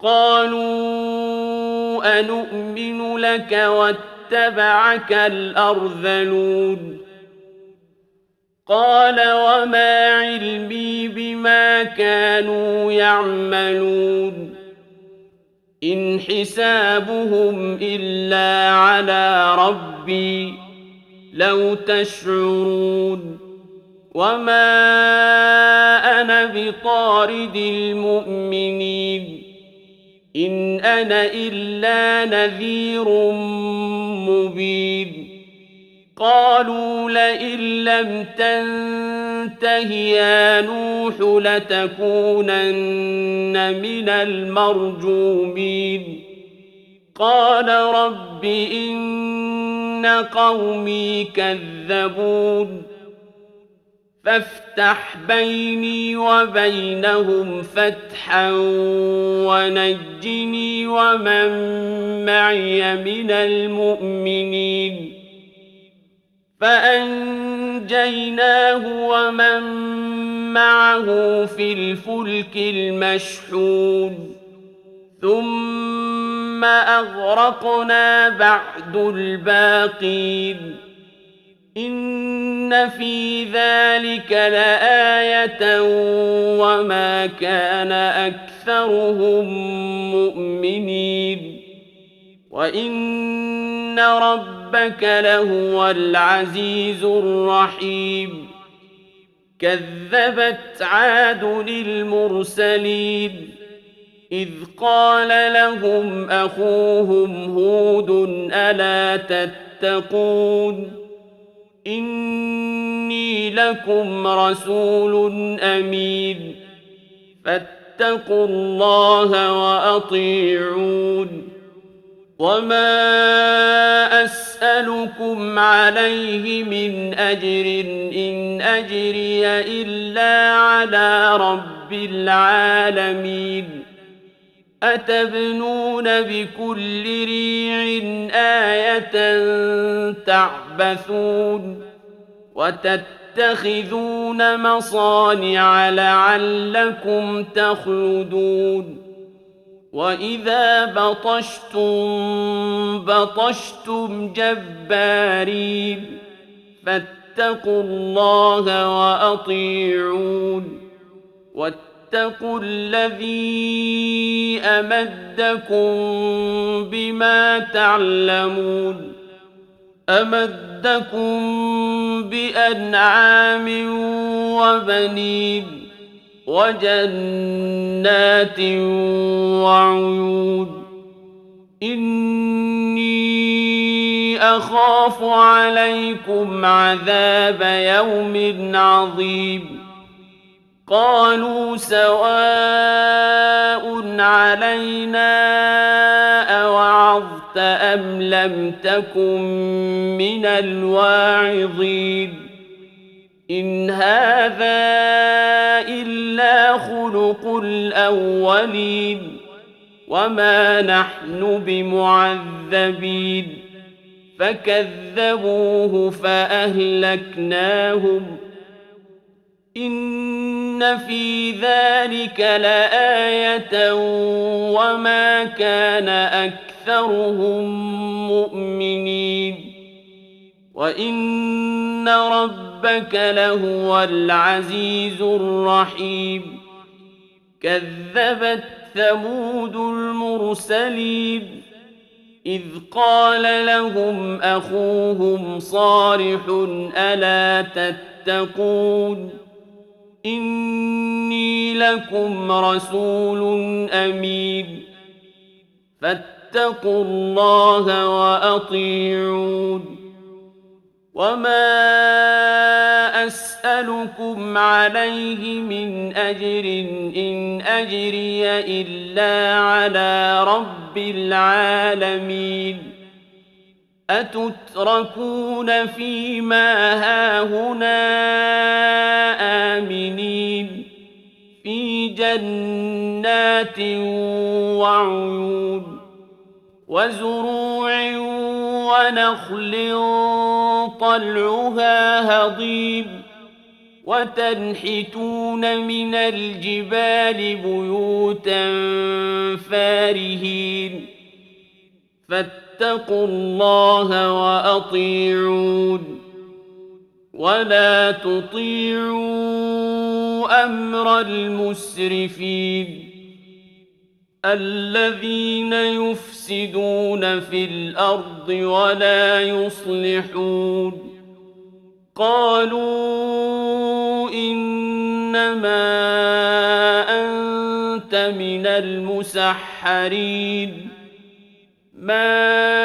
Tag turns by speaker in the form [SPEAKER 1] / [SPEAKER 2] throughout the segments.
[SPEAKER 1] قالوا أنؤمن لك واتبعك الأرذلون قال وما علمي بما كانوا يعملون إن حسابهم إلا على ربي لو تشعرون وما أنا بطارد المؤمنين إن أنا إلا نذير مبين قالوا لئن لم تنته يا نوح لتكونن من المرجومين قال رب إن قومي كذبون فافتح بيني وبينهم فتحا ونجني ومن معي من المؤمنين فأنجيناه ومن معه في الفلك المشحون ثم أغرقنا بعد الباقين إن في ذلك لآية وما كان أكثرهم مؤمنين وإن ربك لهو العزيز الرحيم كذبت عاد المرسلين إذ قال لهم أخوهم هود ألا تتقون إني لكم رسول أمين فاتقوا الله وأطيعون وما أسألكم عليه من أجر إن أجري إلا على رب العالمين أتبنون بكل ريع آية تعبثون وتتخذون مصانع لعلكم تخلدون وإذا بطشتم جبارين فاتقوا الله وأطيعون واتقوا الذي أمدكم بما تعلمون أمدكم بأنعام وبنين وجنات وعيون إني أخاف عليكم عذاب يوم عظيم قالوا سواء علينا أوعظت أم لم تكن من الواعظين إن هذا إلا خلق الأولين وما نحن بمعذبين فكذبوه فأهلكناهم إن في ذلك لآية وما كان أكثرهم مؤمنين وإن ربك لهو العزيز الرحيم كذبت ثمود المرسلين إذ قال لهم أخوهم صالح ألا تتقون إني لكم رسول أمين فاتقوا الله وأطيعون وما أسألكم عليه من أجر إن أجري إلا على رب العالمين أتتركون فيما هاهنا آمنين في جنات وعيون وزروع ونخل طلعها هضيم وتنحتون من الجبال بيوتا فارهين فاتقوا الله وأطيعون ولا تطيعوا أمر المسرفين الذين يفسدون في الأرض ولا يصلحون قالوا إنما أنت من المسحرين ما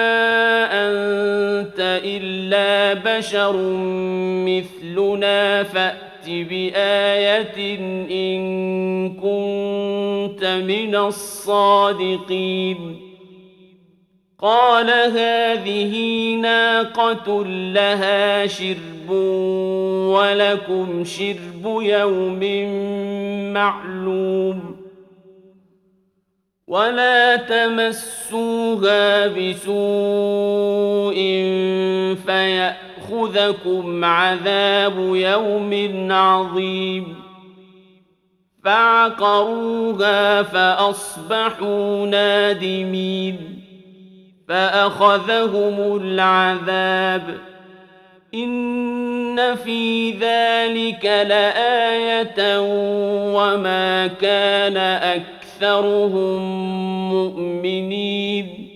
[SPEAKER 1] أنت إلا بشر مثلنا فأت بآية إن كنت من الصادقين قال هذه ناقة لها شرب ولكم شرب يوم معلوم ولا تمسوها بسوء فيأخذكم عذاب يوم عظيم فعقروها فأصبحوا نادمين فأخذهم العذاب إن في ذلك لآية وما كان أكثرهم مؤمنين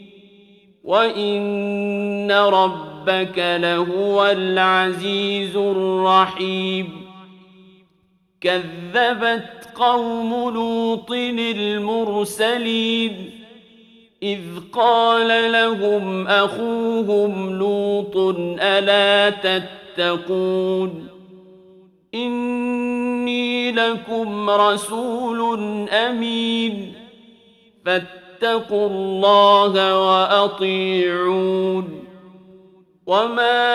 [SPEAKER 1] وإن ربك لهو العزيز الرحيم كذبت قوم لوط المرسلين إذ قال لهم أخوهم لوط ألا تتقون إني لكم رسول أمين فاتقوا الله وأطيعون وما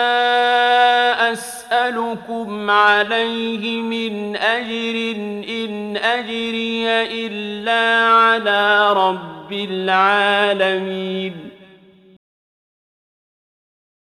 [SPEAKER 1] أسألكم عليه من أجر إن أجري إلا على رب العالمين